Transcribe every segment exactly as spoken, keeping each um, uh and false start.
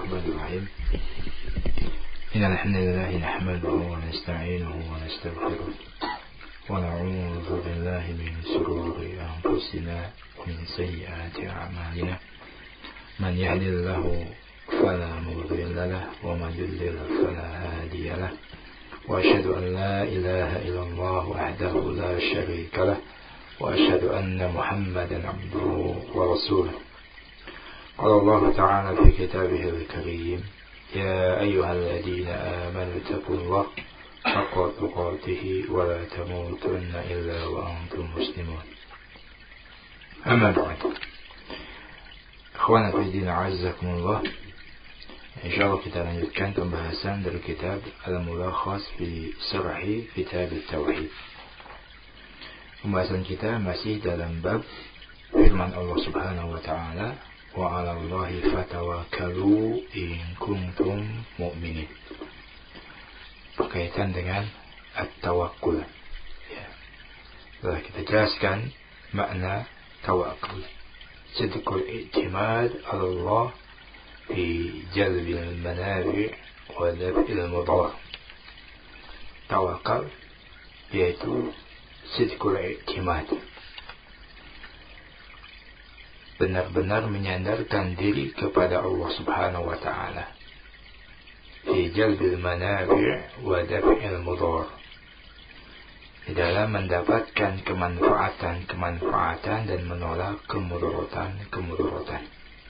الرحمن الرحيم إن الحمد لله نحمده ونستعينه ونستغفره ونعوذ بالله من شرور أنفسنا ومن سيئات أعمالنا من يهد الله فلا مضل له ومن يضلل فلا هادي له وأشهد أن لا إله إلا الله وحده لا شريك له وأشهد أن محمدا عبده ورسوله. قال الله تعالى في كتابه الكريم يا أيها الذين آمنوا اتقوا الله حق تقاته ولا تموتن إلا وأنتم مسلمون. أما بعد Akhwana fi din azzakumullah. Insyaallah kita lanjutkan pembahasan dari kitab Al-Mulakhas fi Syarhi Kitab At-Tauhid. Pembahasan kita masih dalam bab firman Allah Subhanahu wa taala wa 'alallahi fatawakkalu in kuntum mu'minin. Berkaitan dengan at-tawakkul. Ya. Telah kita jelaskan makna tawakkul. Sidqul i'timad 'ala Allah fi jalbil manafi' wa daf'il mudar. Tawakal yaitu sidqul i'timad, benar-benar menyandarkan diri kepada Allah Subhanahu wa taala fi jalbil manafi' wa daf'il mudar, di dalam mendapatkan kemanfaatan-kemanfaatan dan menolak kemudaratan-kemudaratan.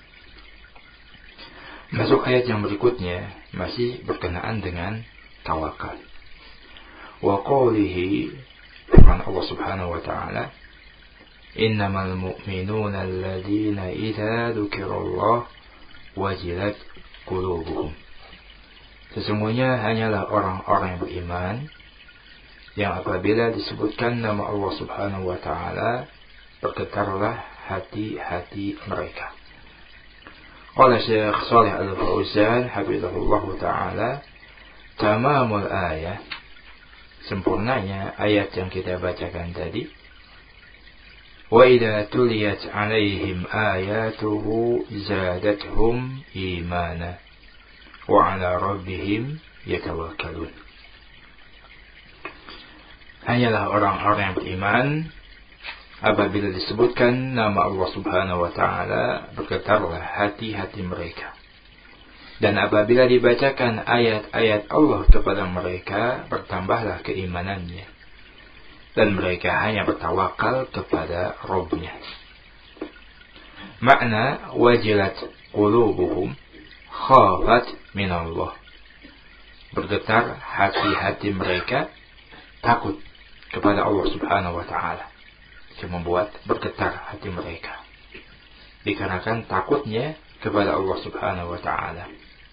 Masuk ayat yang berikutnya masih berkenaan dengan tawakal. Wa qawlihi, firman Allah Subhanahu wa taala, innamal mu'minuna alladhina idza dzukirallah wajilat qulubuhum. Sesungguhnya hanyalah orang-orang yang beriman yang apabila disebutkan nama Allah Subhanahu wa taala bergetarlah hati-hati mereka. Qala Syekh Shalih Al-Fauzan hafizahullah taala, tamamul ayat, sempurnanya ayat yang kita bacakan tadi, wa idza tuliyat alaihim ayatuhu zadatuhum imana wa ala rabbihim yatawakkalun. Hanyalah orang-orang yang beriman apabila disebutkan nama Allah Subhanahu wa taala bergetarlah hati-hati mereka. Dan apabila dibacakan ayat-ayat Allah kepada mereka bertambahlah keimanannya. Dan mereka hanya bertawakal kepada Rabb-Nya. Makna wajilat qulubuhum khafat minallah. Bergetar hati-hati mereka takut kepada Allah Subhanahu wa taala. Yang membuat bergetar hati mereka dikarenakan takutnya kepada Allah Subhanahu wa taala.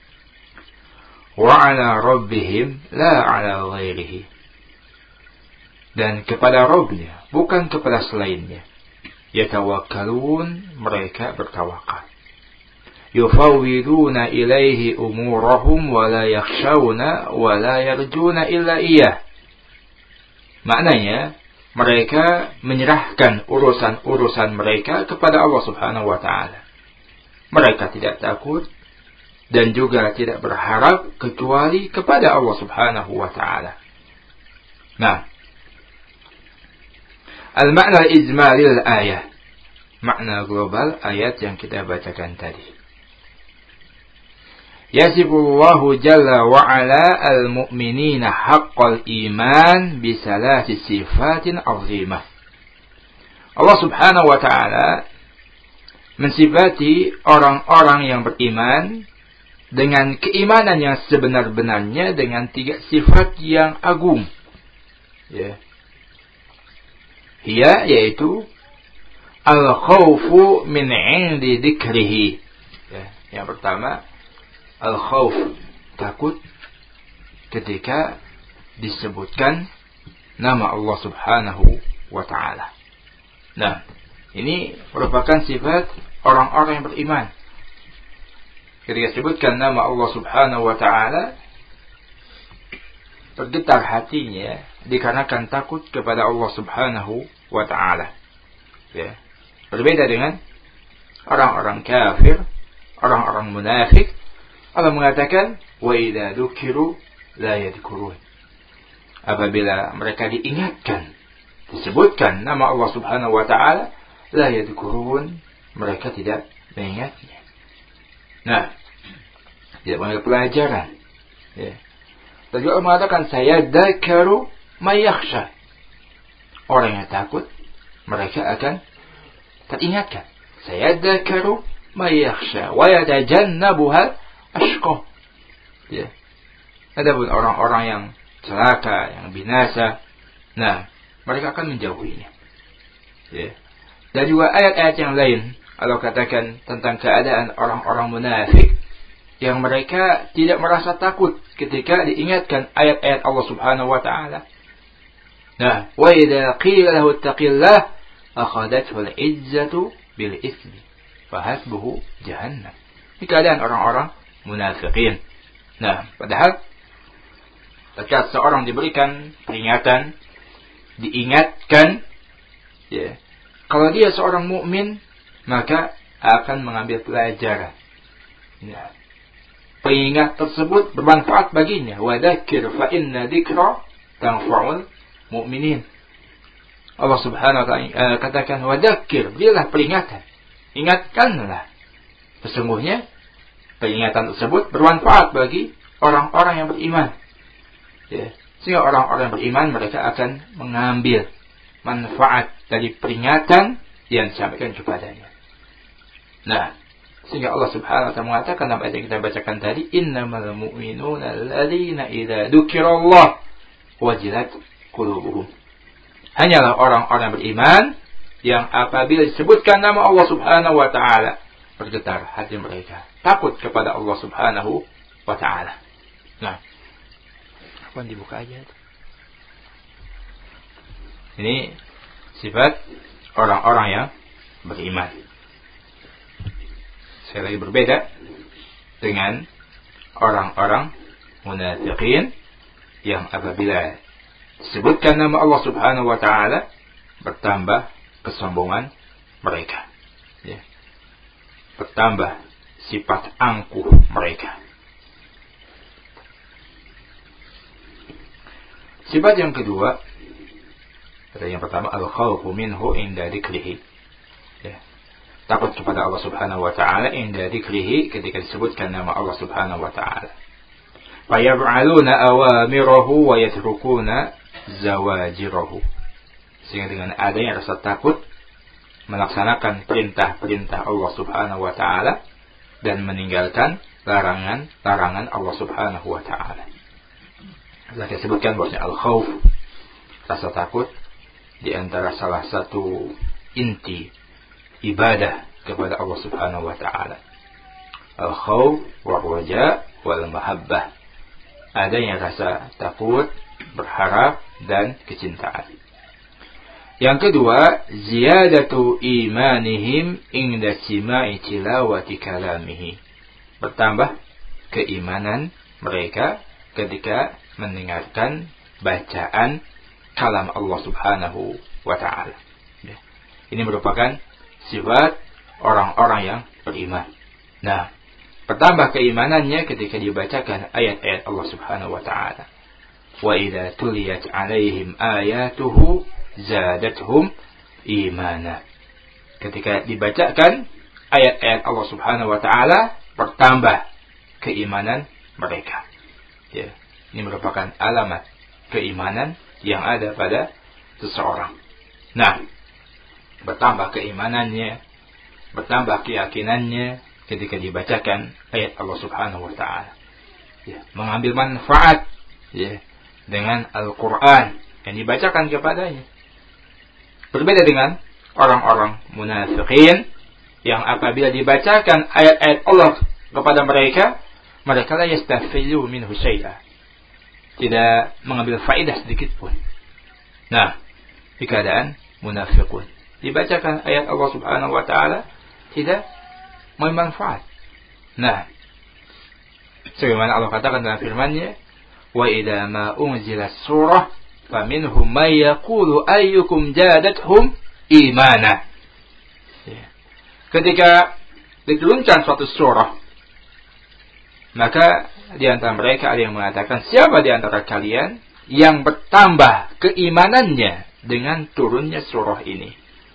Wa 'ala rabbihim la 'ala ghairihi. Dan kepada Rabb-Nya, bukan kepada selainnya. Yatawakkalun, mereka bertawakal. Yufawwiduna ilaihi umurahum wa la yakhshawna wa la yarjuna illa iyyah. Maknanya, mereka menyerahkan urusan-urusan mereka kepada Allah Subhanahu wa taala. Mereka tidak takut dan juga tidak berharap kecuali kepada Allah Subhanahu wa taala. Nah, al-makna ijmalil ayat, makna global ayat yang kita bacakan tadi. Yasifullahu jalla wa ala al-mu'minina haqqal iman bisalati sifatin azimah. Allah Subhanahu wa ta'ala mensifati orang-orang yang beriman dengan keimanan yang sebenar-benarnya dengan tiga sifat yang agung. Ya. Hiya, yaitu al-khawfu min 'indi dzikrihi. Ya, yang pertama al-khawf, takut ketika disebutkan nama Allah Subhanahu wa taala. Nah, ini merupakan sifat orang-orang yang beriman. Ketika disebutkan nama Allah Subhanahu wa taala, bergetar hatinya dikarenakan takut kepada Allah Subhanahu wa taala. Ya. Berbeda dengan orang-orang kafir, orang-orang munafik Allah mengatakan, wa idza dzukiru la yadhkurun. Apabila mereka diingatkan, disebutkan nama Allah Subhanahu wa taala, la yadhkurun, mereka tidak mengingatnya. Nah, tidak mengambil pelajaran. Ya. Dan juga Allah mengatakan, sayadzakaru may yakhsha. Orang yang takut, mereka akan teringatkan. Sayadzakaru may yakhsha wa yatajannabuha ashqa. Ya. Adapun orang-orang yang celaka, yang binasa, nah, mereka akan menjauhinya. Ya. Dan juga ayat-ayat yang lain, Allah katakan tentang keadaan orang-orang munafik yang mereka tidak merasa takut ketika diingatkan ayat-ayat Allah Subhanahu wa taala. Nah, wa idza qila lahu ittaqillah akhadathu al-izzatu bil itsmi fa hasbuhu jahannam. Ini keadaan orang-orang munafikin. Nah, padahal ketika seorang diberikan peringatan, diingatkan, ya, kalau dia seorang mukmin, maka akan mengambil pelajaran. Ya. Pengingat tersebut bermanfaat baginya. Wa dzakir fa inna dzikra tanfa'ul mu'minin. Allah Subhanahu wa taala uh, katakan, wa dzakir, berilah peringatan. Ingatkanlah. Sesungguhnya peringatan tersebut bermanfaat bagi orang-orang yang beriman. Ya. Sehingga orang-orang yang beriman, mereka akan mengambil manfaat dari peringatan yang disampaikan kepadanya. Nah, sehingga Allah Subhanahu wa taala mengatakan dalam ayat yang kita bacakan tadi, innamal mu'minuna alladzina idza dzukirallah wajilat qulubuhum. Hanyalah orang-orang beriman yang apabila disebutkan nama Allah Subhanahu wa taala, bergetar hati mereka, takut kepada Allah Subhanahu wa taala. Nah, apa dibuka aja itu. Ini sifat orang-orang yang beriman. Sekali lagi berbeda dengan orang-orang munafikin yang apabila disebutkan nama Allah Subhanahu wa taala bertambah kesombongan mereka. Ya. Bertambah sifat angkuh mereka. Sifat yang kedua, yang pertama, al-khawfu minhu inda dzikrihi. Ya. Takut kepada Allah Subhanahu wa taala inda dzikrihi, ketika disebutkan nama Allah Subhanahu wa taala. Fa yaf'aluna awamirahu wa yatrukuna zawajirahu. Sehingga dengan adanya rasa takut, melaksanakan perintah-perintah Allah Subhanahu wa taala dan meninggalkan larangan-larangan Allah Subhanahu wa taala. Telah disebutkan bahwa al-khauf, rasa takut, di antara salah satu inti ibadah kepada Allah Subhanahu wa taala. Al-khauf wa raja wal mahabbah. Adanya rasa takut, berharap, dan kecintaan. Yang kedua, ziyadatu imanihim inda sima'i tilawati kalamihi. Bertambah keimanan mereka ketika mendengarkan bacaan kalam Allah Subhanahu wa ta'ala. Ini merupakan sifat orang-orang yang beriman. Nah, bertambah keimanannya ketika dibacakan ayat-ayat Allah Subhanahu wa ta'ala. Wa idza tuliyat 'alaihim ayatuhu zadatuhum imana. Ketika dibacakan ayat-ayat Allah Subhanahu wa ta'ala, bertambah keimanan mereka. Ya, ini merupakan alamat keimanan yang ada pada seseorang. Nah, bertambah keimanannya, bertambah keyakinannya ketika dibacakan ayat Allah Subhanahu wa ta'ala. Ya, mengambil manfaat, ya, dengan Al-Quran yang dibacakan kepadanya. Berbeda dengan orang-orang munafikin yang apabila dibacakan ayat-ayat Allah kepada mereka, mereka la yastafilu minhu syai'a, tidak mengambil faedah sedikit pun. Nah, di keadaan munafiqun, dibacakan ayat Allah Subhanahu wa ta'ala, tidak mengambil manfaat. Nah, sebagaimana Allah katakan dalam firman-Nya, wa idza ma unzilat surah faminhum may yaqulu ayyukum jadathum imana. Ya. Ketika diturunkan suatu surah, Maka di antara mereka ada yang mengatakan, siapa di antara kalian yang bertambah keimanannya dengan turunnya surah ini?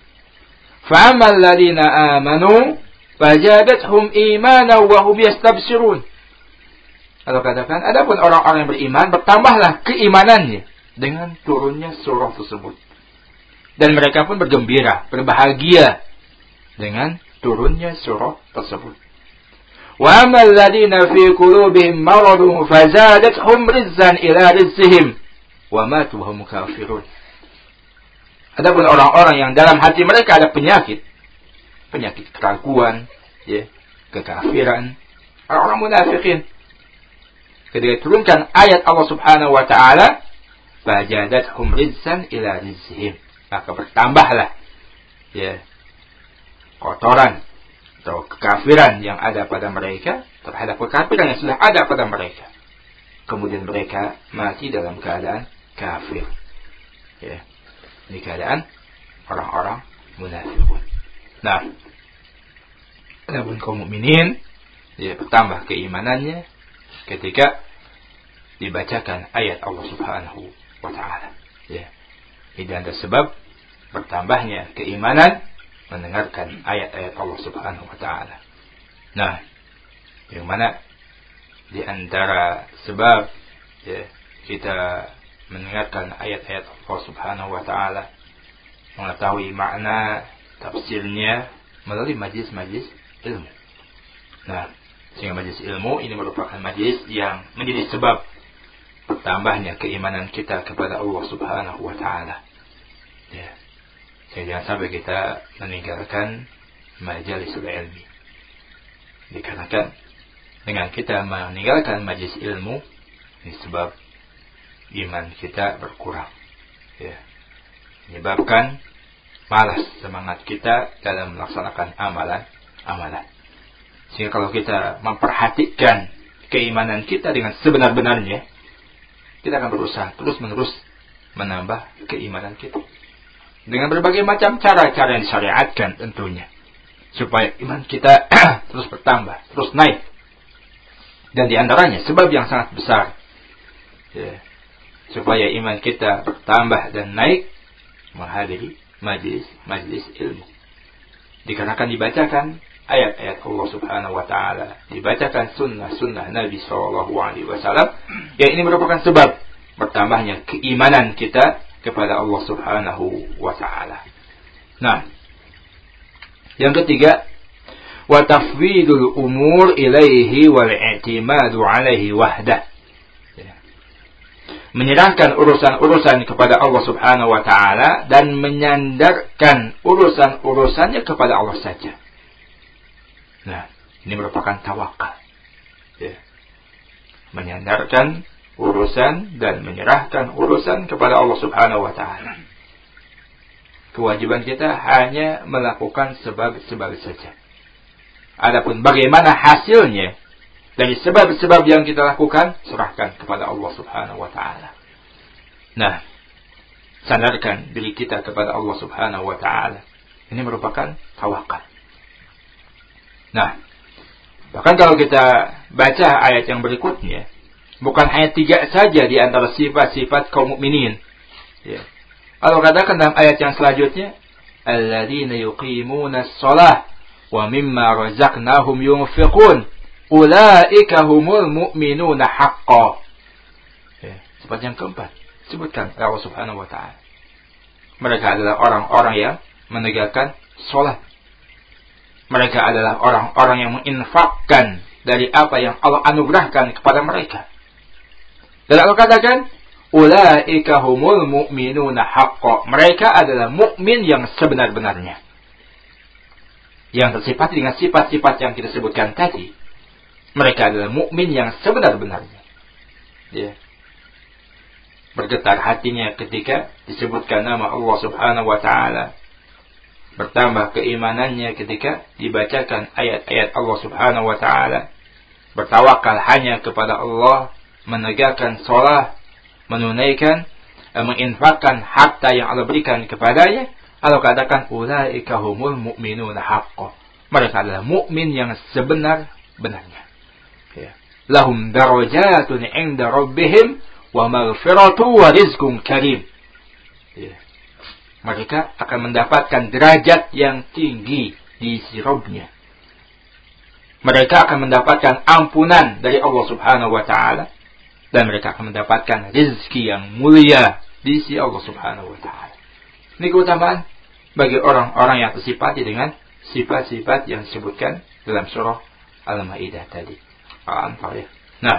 Fa'amal ladina amanu fajadathum imanan wa hum yastabshirun. Kalau katakan, adapun orang-orang yang beriman, bertambahlah keimanannya dengan turunnya surah tersebut. Dan mereka pun bergembira, berbahagia dengan turunnya surah tersebut. Wa amal ladina fi qulubihim maradun fazadathum rizzan ila rizzihim wa matu wa hum kafirun. Adapun orang-orang yang dalam hati mereka ada penyakit, penyakit keraguan, ya, kekafiran, orang-orang munafikin, ketika turunkan ayat Allah Subhanahu wa taala, fazadathum rizzan ila rizzihim, maka bertambahlah, ya, kotoran atau kekafiran yang ada pada mereka terhadap kekafiran yang sudah ada pada mereka. Kemudian mereka mati dalam keadaan kafir. Ya. Ini keadaan orang-orang munafiqun. Nah, adapun kaum mukminin, ya, bertambah keimanannya ketika dibacakan ayat Allah Subhanahu wa taala. Ya. Ini ada sebab bertambahnya keimanan mendengarkan ayat-ayat Allah Subhanahu wa taala. Nah, yang mana di antara sebab, ya, kita mendengarkan ayat-ayat Allah Subhanahu wa taala, mengetahui makna tafsirnya melalui majlis-majlis ilmu. Nah, sehingga majlis ilmu ini merupakan majlis yang menjadi sebab bertambahnya keimanan kita kepada Allah Subhanahu wa taala. Ya. Jadi jangan sampai kita meninggalkan majlisul ilmi. Dikarenakan dengan kita meninggalkan majlis ilmu, ini sebab iman kita berkurang. Ya. Menyebabkan malas semangat kita dalam melaksanakan amalan-amalan. Sehingga kalau kita memperhatikan keimanan kita dengan sebenar-benarnya, kita akan berusaha terus-menerus menambah keimanan kita. Dengan berbagai macam cara-cara yang disyariatkan tentunya. Supaya iman kita terus bertambah, terus naik. Dan di antaranya sebab yang sangat besar, ya, supaya iman kita bertambah dan naik, menghadiri majlis-majlis ilmu. Dikarenakan dibacakan ayat-ayat Allah Subhanahu wa taala, dibacakan sunnah-sunnah Nabi sallallahu alaihi wasallam, yang ini merupakan sebab bertambahnya keimanan kita kepada Allah Subhanahu wa taala. Nah, yang ketiga, wa tafwidul umur ilaihi wal i'timadu alaihi wahdah. Menyerahkan urusan-urusan kepada Allah Subhanahu wa taala dan menyandarkan urusan-urusannya kepada Allah saja. Nah, ini merupakan tawakal. Ya. Menyandarkan urusan dan menyerahkan urusan kepada Allah Subhanahu wa taala. Kewajiban kita hanya melakukan sebab-sebab saja. Adapun bagaimana hasilnya dari sebab-sebab yang kita lakukan, serahkan kepada Allah Subhanahu wa taala. Nah, sandarkan diri kita kepada Allah Subhanahu wa taala. Ini merupakan tawakal. Nah, bahkan kalau kita baca ayat yang berikutnya, bukan hanya tiga saja di antara sifat-sifat kaum mukminin. Ya. Allah katakan dalam ayat yang selanjutnya, alladzina yuqimuna shalah wa mimma razaqnahum yunfiqun ulaika humul mu'minuna haqqan. Ya. Sifat yang keempat sebutkan Allah Subhanahu wa taala. Mereka adalah orang-orang yang menegakkan salat. Mereka adalah orang-orang yang menginfakkan dari apa yang Allah anugerahkan kepada mereka. Dan Allah katakan, ulaika humul mu'minuna haqqan. Mereka adalah mukmin yang sebenar-benarnya. Yang tersifat dengan sifat-sifat yang kita sebutkan tadi. Mereka adalah mukmin yang sebenar-benarnya. Ya. Bergetar hatinya ketika disebutkan nama Allah Subhanahu wa taala. Bertambah keimanannya ketika dibacakan ayat-ayat Allah Subhanahu wa taala. Bertawakal hanya kepada Allah, menegakkan salat, menunaikan, menginfakkan harta yang Allah berikan kepadanya. Allah katakan, ulaika humul mu'minuna haqqan. Mereka adalah mukmin yang sebenar-benarnya. Ya. lahum darajatun 'inda rabbihim wa maghfiratu wa rizqun karim. Ya. Mereka akan mendapatkan derajat yang tinggi di sisi Rabb-nya. Mereka akan mendapatkan ampunan dari Allah Subhanahu wa taala dan mereka akan mendapatkan rezeki yang mulia di sisi Allah Subhanahu wa taala. Ini keutamaan bagi orang-orang yang tersifati dengan sifat-sifat yang disebutkan dalam surah Al-Maidah tadi. Al-Anfal ya. Nah,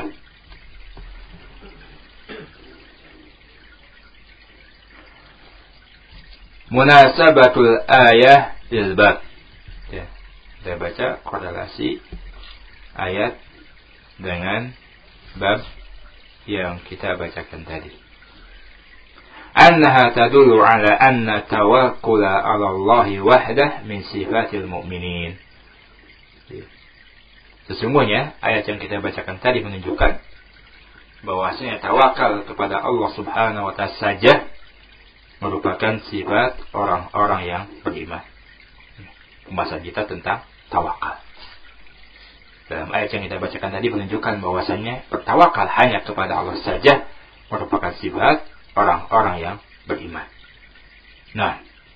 munasabatul ayah lil bab. Ya, saya baca korelasi ayat dengan bab yang kita bacakan tadi. Annaha tadullu ala anna tawakkula ala Allah wahdah min sifatil mu'minin. Sesungguhnya ayat yang kita bacakan tadi menunjukkan bahwasanya tawakal kepada Allah Subhanahu wa taala saja merupakan sifat orang-orang yang beriman. Pembahasan kita tentang tawakal. Dalam ayat yang kita bacakan tadi menunjukkan bahwasanya bertawakal hanya kepada Allah saja merupakan sifat orang-orang yang beriman. Nah,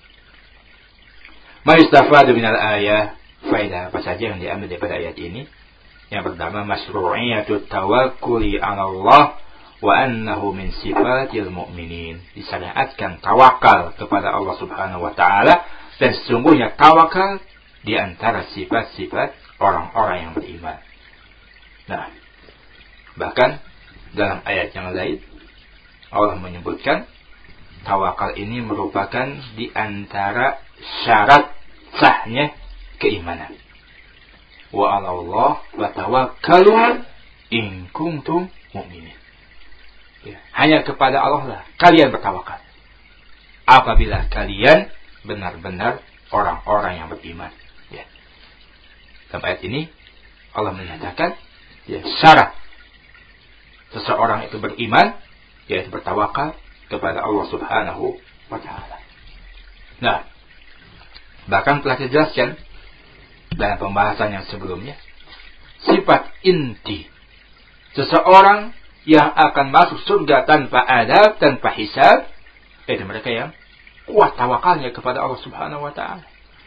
ma yustafadu minal ayah, faedah apa saja yang diambil daripada ayat ini? Yang pertama, masyru'iyatut tawakkuli 'ala Allah wa annahu min sifatil mu'minin. Disyariatkan tawakal kepada Allah Subhanahu wa taala dan sesungguhnya tawakal di antara sifat-sifat orang-orang yang beriman. Nah, bahkan dalam ayat yang lain Allah menyebutkan tawakal ini merupakan di antara syarat sahnya keimanan. Wa 'ala Allah wa tawakkalu in kuntum mu'minin. Ya, hanya kepada Allah lah kalian bertawakal apabila kalian benar-benar orang-orang yang beriman. Ya. Dalam ayat ini Allah menyatakan ya, syarat seseorang itu beriman yaitu bertawakal kepada Allah Subhanahu wa taala. Nah, bahkan telah dijelaskan dalam pembahasan yang sebelumnya, sifat inti seseorang yang akan masuk surga tanpa adab, tanpa hisab, yaitu mereka yang kuat tawakalnya kepada Allah Subhanahu wa taala.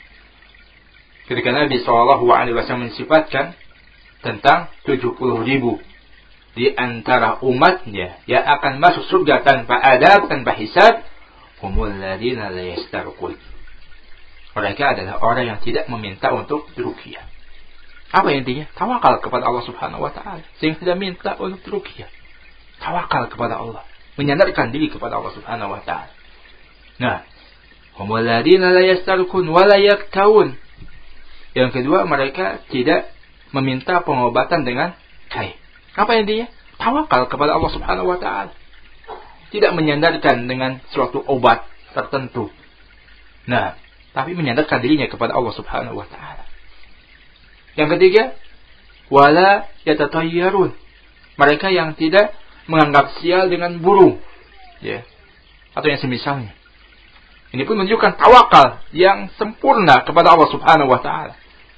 Ketika Nabi shallallahu alaihi wasallam mensifatkan tentang tujuh puluh ribu di antara umatnya yang akan masuk surga tanpa adab, tanpa hisab, humul ladzina la yastarqun. Mereka adalah orang yang tidak meminta untuk diruqyah. Apa intinya? Tawakal kepada Allah Subhanahu wa taala, sehingga tidak minta untuk diruqyah. Tawakal kepada Allah, menyandarkan diri kepada Allah Subhanahu wa taala. Nah, humul ladzina la yastarqun wa la yaktawun. Yang kedua, mereka tidak meminta pengobatan dengan kain. Apa intinya? Tawakal kepada Allah Subhanahu wa taala. Tidak menyandarkan dengan suatu obat tertentu. Nah, tapi menyandarkan dirinya kepada Allah Subhanahu wa taala. Yang ketiga, wala yatatayyarun. Mereka yang tidak menganggap sial dengan burung, ya, atau yang semisalnya. Ini pun menunjukkan tawakal yang sempurna kepada Allah Subhanahu wa taala.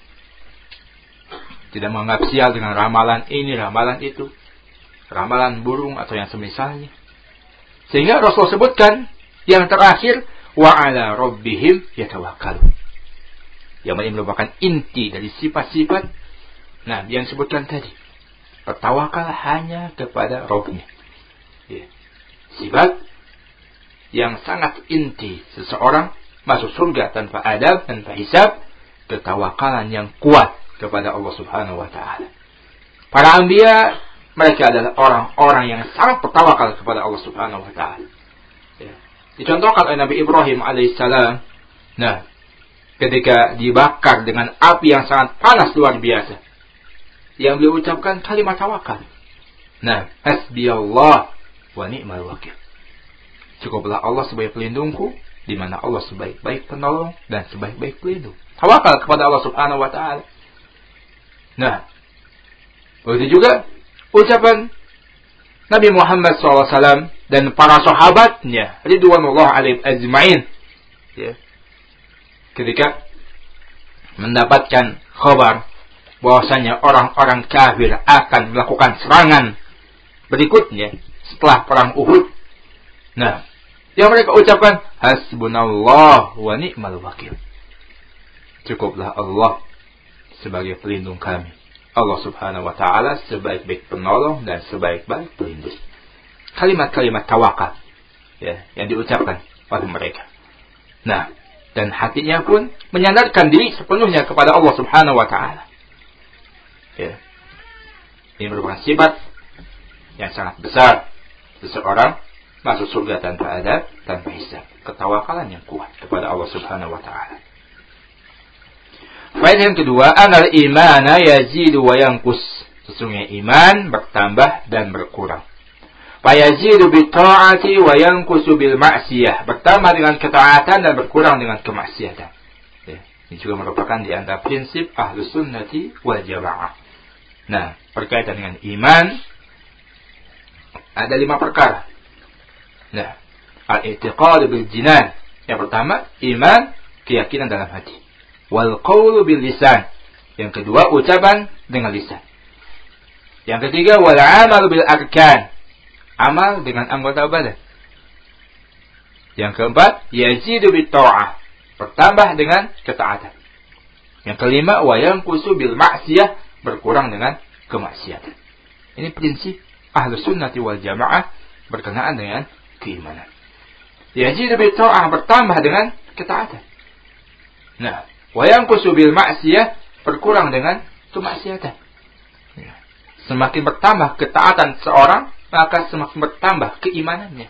Tidak menganggap sial dengan ramalan ini, ramalan itu, ramalan burung atau yang semisalnya. Sehingga Rasul sebutkan yang terakhir, wa 'ala rabbihim yatawakkalun. Yang ini merupakan inti dari sifat-sifat nah yang disebutkan tadi. Bertawakal hanya kepada Rabb-nya. Ya. Sifat yang sangat inti seseorang masuk surga tanpa adab, tanpa hisab, ketawakalan yang kuat kepada Allah Subhanahu wa taala. Para anbiya mereka adalah orang-orang yang sangat bertawakal kepada Allah Subhanahu wa taala. Ya. Dicontohkan oleh Nabi Ibrahim alaihissalam. Nah, ketika dibakar dengan api yang sangat panas luar biasa, yang beliau ucapkan kalimat tawakal. Nah, hasbiyallah wa ni'mal wakil. Cukuplah Allah sebagai pelindungku, di mana Allah sebaik-baik penolong dan sebaik-baik pelindung. Tawakal kepada Allah Subhanahu wa taala. Nah, begitu juga ucapan Nabi Muhammad shallallahu alaihi wasallam dan para sahabatnya ridwanullah alaihim ajma'in, ya, ketika mendapatkan khabar bahwasanya orang-orang kafir akan melakukan serangan berikutnya setelah perang Uhud. Nah, yang mereka ucapkan, hasbunallah wa ni'mal wakil. Cukuplah Allah sebagai pelindung kami. Allah subhanahu wa ta'ala sebaik-baik penolong dan sebaik-baik pelindung. Kalimat-kalimat tawakal, ya, yang diucapkan oleh mereka. Nah, dan hatinya pun menyandarkan diri sepenuhnya kepada Allah subhanahu wa ta'ala. Ya. Ini merupakan sifat yang sangat besar seseorang masuk surga tanpa adab, tanpa hisab. Ketawakalan yang kuat kepada Allah subhanahu wa ta'ala. Faedah yang kedua, anal imana yazidu wa yanqus. Sesungguhnya iman bertambah dan berkurang. Fa yazidu bi ta'ati wa yanqusu bil ma'siyah. Bertambah dengan ketaatan dan berkurang dengan kemaksiatan. Ya, ini juga merupakan di antara prinsip Ahlus Sunnati wal Jamaah. Nah, berkaitan dengan iman ada lima perkara. Nah, al-i'tiqad bil jinan. Yang pertama, iman, keyakinan dalam hati. Wal qawlu bil lisan. Yang kedua, ucapan dengan lisan. Yang ketiga, wal amal bil arkan. Amal dengan anggota badan. Yang keempat, yazidu bit ta'ah. Bertambah dengan ketaatan. Yang kelima, wa yanqusu bil ma'siyah. Berkurang dengan kemaksiatan. Ini prinsip Ahlus Sunnati wal Jamaah berkenaan dengan keimanan. Yazidu bit ta'ah, bertambah dengan ketaatan. Nah, wa yanqusu bil ma'siyah, berkurang dengan kemaksiatan. Semakin bertambah ketaatan seorang, maka semakin bertambah keimanannya.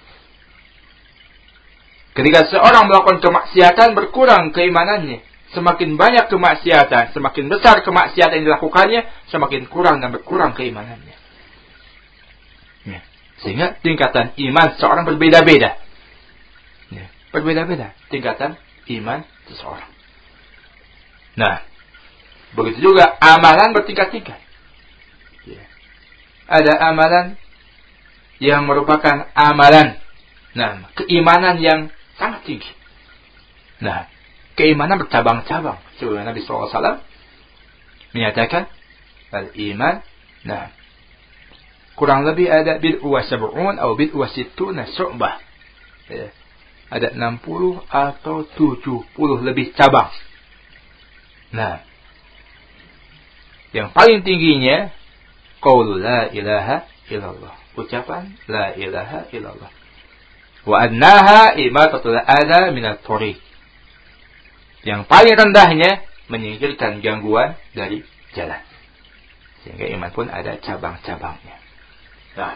Ketika seorang melakukan kemaksiatan, berkurang keimanannya. Semakin banyak kemaksiatan, semakin besar kemaksiatan yang dilakukannya, semakin kurang dan berkurang keimanannya. Ya. Sehingga tingkatan iman seorang berbeda-beda. Ya. Berbeda-beda tingkatan iman seseorang. Nah, begitu juga amalan bertingkat-tingkat. Ya. Ada amalan yang merupakan amalan, nah, keimanan yang sangat tinggi. Nah, keimanan bercabang-cabang. Sebagaimana Nabi shallallahu alaihi wasallam menyatakan, al-iman, nah, kurang lebih ada bid'u wa sab'un atau bid'u wa sittuna syu'bah. Ya. Ada enam puluh atau tujuh puluh lebih cabang. Nah, yang paling tingginya qaulu la ilaha illallah. Ucapan la ilaha illallah. Wa annaha imatatul adza minat thariq. Yang paling rendahnya menyingkirkan gangguan dari jalan. Sehingga iman pun ada cabang-cabangnya. Nah,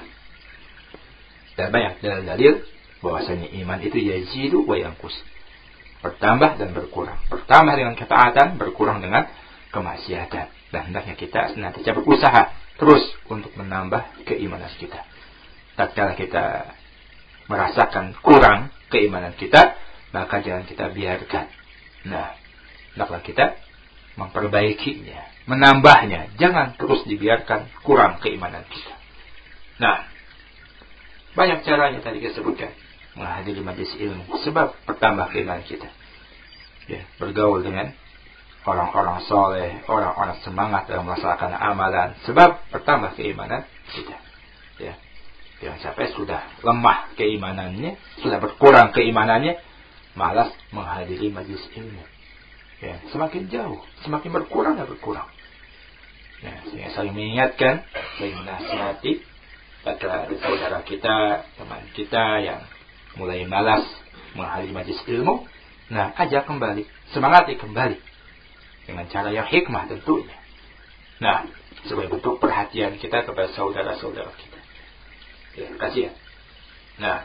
dan banyak dalil bahwasanya iman itu yazidu wa yanqus. Bertambah dan berkurang. Bertambah dengan ketaatan, berkurang dengan kemaksiatan. Dan hendaknya kita senantiasa berusaha terus untuk menambah keimanan kita. Tatkala kita merasakan kurang keimanan kita, maka jangan kita biarkan. Nah, hendaklah kita memperbaikinya, menambahnya. Jangan terus dibiarkan kurang keimanan kita. Nah, banyak caranya tadi kita sebutkan. Menghadiri majelis ilmu sebab bertambah keimanan kita. Ya, bergaul dengan orang-orang soleh, orang-orang semangat dalam melaksanakan amalan sebab bertambah keimanan kita. Ya, jangan sampai sudah lemah keimanannya, sudah berkurang keimanannya, malas menghadiri majelis ilmu. Ya, semakin jauh, semakin berkurang dan berkurang. Ya, sehingga saling mengingatkan, saling menasihati pada saudara kita, teman kita yang mulai malas menghadiri majelis ilmu. Nah, ajak kembali, semangati kembali dengan cara yang hikmah tentunya. Nah, sebagai bentuk perhatian kita kepada saudara-saudara kita. Ya, kasih ya. Nah,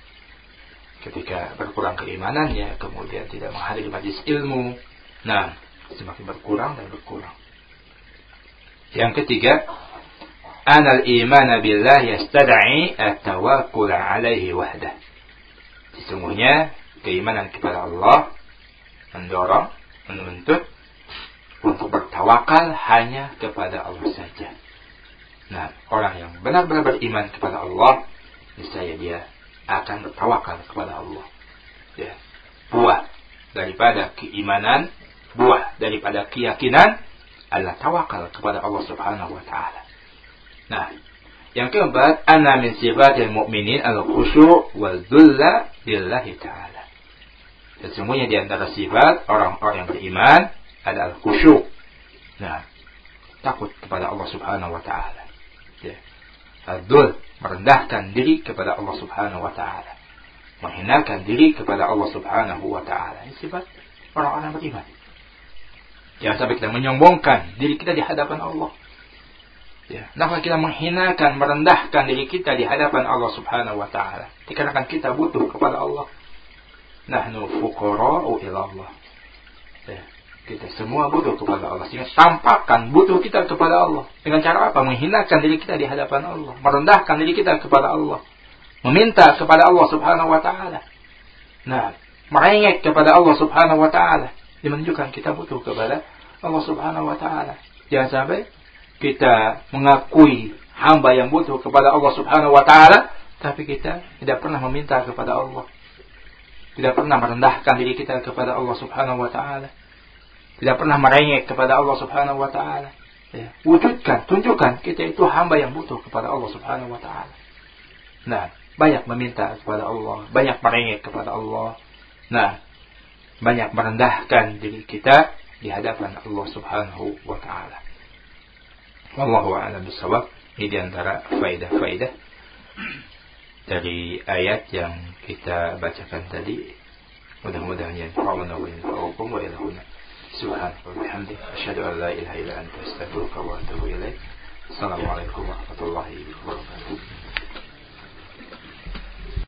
ketika berkurang keimanannya, kemudian tidak menghadiri majelis ilmu, nah, semakin berkurang dan berkurang. Yang ketiga, anal iman billah yastad'i at-tawakkul 'alaihi wahdah. Sesungguhnya keimanan kepada Allah mendorong, menuntut untuk bertawakal hanya kepada Allah saja. Nah, orang yang benar-benar beriman kepada Allah, niscaya dia akan bertawakal kepada Allah. Ya. Buah daripada keimanan, buah daripada keyakinan adalah tawakal kepada Allah Subhanahu wa taala. Nah, yang keempat, anna min sifatil mu'minin al-khusyu' wal dhulla lillahi ta'ala. Sesungguhnya di antara sifat orang-orang yang beriman adalah khusyuk. Nah, takut kepada Allah Subhanahu wa taala. Ya. Al-dhul, merendahkan diri kepada Allah Subhanahu wa taala. Menghinakan diri kepada Allah Subhanahu wa taala. Ini sifat orang-orang beriman. Jangan sampai kita menyombongkan diri kita di hadapan Allah. Ya, nah kita menghinakan, merendahkan diri kita di hadapan Allah Subhanahu wa taala. Dikarenakan kita butuh kepada Allah. Nahnu fuqara'u ila Allah. Ya, kita semua butuh kepada Allah. Sehingga tampakkan butuh kita kepada Allah. Dengan cara apa? Menghinakan diri kita di hadapan Allah, merendahkan diri kita kepada Allah, meminta kepada Allah Subhanahu wa taala. Nah, merengek kepada Allah Subhanahu wa taala. Ini menunjukkan kita butuh kepada Allah Subhanahu wa taala. Jangan sampai kita mengakui hamba yang butuh kepada Allah Subhanahu wa taala, tapi kita tidak pernah meminta kepada Allah. Tidak pernah merendahkan diri kita kepada Allah Subhanahu wa taala. Tidak pernah merengek kepada Allah Subhanahu wa taala. Ya, wujudkan, tunjukkan kita itu hamba yang butuh kepada Allah Subhanahu wa taala. Nah, banyak meminta kepada Allah, banyak merengek kepada Allah. Nah, banyak merendahkan diri kita di hadapan Allah Subhanahu wa taala. Wallahu a'lam bishawab. Ini di antara faedah-faedah dari ayat yang kita bacakan tadi. Mudah-mudahan yanfa'una wa yanfa'ukum wa ila huna. Subhanaka wa bihamdika asyhadu an la ilaha illa anta astaghfiruka wa atubu ilaik. Assalamualaikum warahmatullahi wabarakatuh.